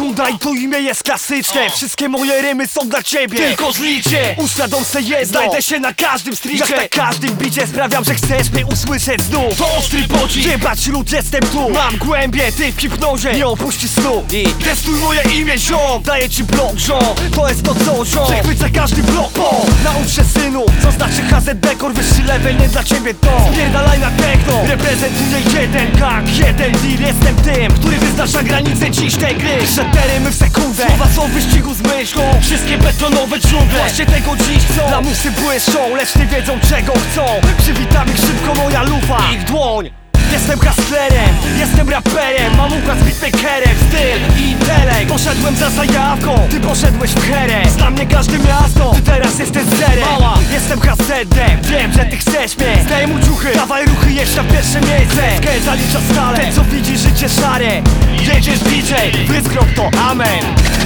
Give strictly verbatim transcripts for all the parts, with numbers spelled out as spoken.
sekunda i to imię jest klasyczne. Wszystkie moje rymy są dla ciebie, tylko zlicie. Uświadom se jedno, znajdę się na każdym stricie. Jak na każdym bicie sprawiam, że chcesz mnie usłyszeć znów. To ostry pocisk, jebać lud, jestem tu. Mam głębie, ty w hipnozie, nie opuścisz snu. I testuj moje imię, ziom, daję ci blok, ziom. To jest to co, ziom, przechwycę każdy blok, po. Naucz się synu, co znaczy H Z Dekor. Wyższy level, nie dla ciebie to. Spierdalaj na techno, reprezentuję jeden gang, jeden deal. Jestem tym, który wyznacza granice dziś tej gry. Przeterymy w sekundę, słowa są w wyścigu z myślą. Wszystkie betonowe dżungle właśnie tego dziś chcą. Lamusy błyszczą, lecz nie wiedzą czego chcą. Przywitam ich szybko moja lufa, ich dłoń. Jestem hustlerem, jestem raperem. Mam układ z beatmakerem, styl i intelekt. Poszedłem za zajawką, ty poszedłeś w herę. Znam mnie każde miasto, ty teraz jesteś zerem. Mała, jestem hasedem, wiem, że ty chcesz mnie. Zdejmuj ciuchy, dawaj ruchy, jedź na pierwsze miejsce. Skę zalicza stale, ten co widzi życie szare. Jedziesz D J, wyzgrób to, amen.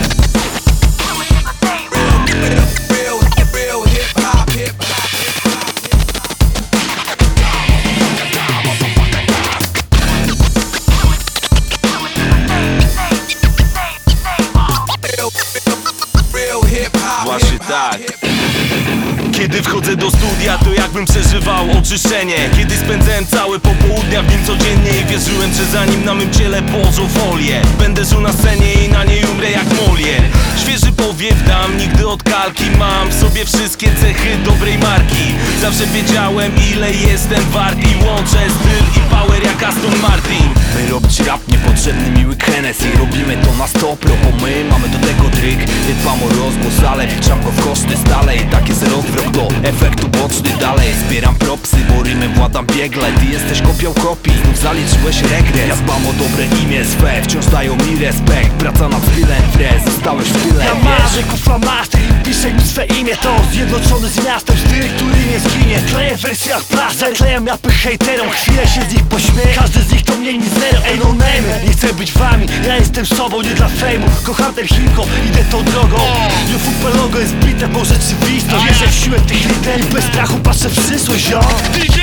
Właśnie tak. Kiedy wchodzę do studia, to jakbym przeżywał oczyszczenie. Kiedy spędzałem całe popołudnia w nim codziennie i wierzyłem, że zanim na mym ciele położą folię, będę żył na scenie i na niej umrę jak Molière. Świeży powiew dam, nigdy od kalki. Mam w sobie wszystkie cechy dobrej marki. Zawsze wiedziałem, ile jestem wart i łączę styl i power jak Aston Martin. My robić rap niepotrzebny miły Hennessy. Robimy to na sto pro, bo my mamy do tego tryk. Nie dbam o rozgłos, ale wliczam go w koszty stale. I tak jest rok w rok do efektu boczny dalej. Zbieram propsy, bo rymem władam biegle. Ty jesteś kopią kopii, znów zaliczyłeś regres. Ja dbam o dobre imię swe, wciąż dają mi respekt. Praca nad stylem wre, zostałeś w tyle. Ja marzę, kufa master i piszę mi swe imię. To zjednoczony z miastem, styl, który nie zginie. Kleję w wersjach plaster, kleję mapy hejterom. Chwilę się z nich pośmieję, każdy z nich to mniej niż zero. Ej, no name, nie chcę być wami, ja jestem sobą, nie dla fejmu. Kocham ten hip-hop, idę tą drogą. F P logo jest bite, bo rzeczywistość. Wierzę w siłę tych liter i bez strachu patrzę w przyszłość, yo. D J!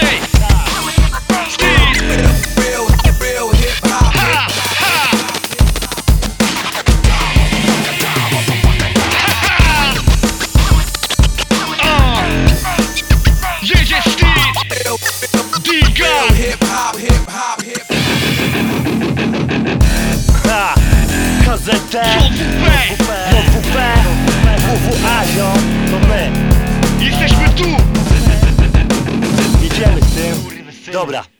K Z T, J W P, W W A, ziom, to my. Jesteśmy tu! Idziemy z tym. Dobra.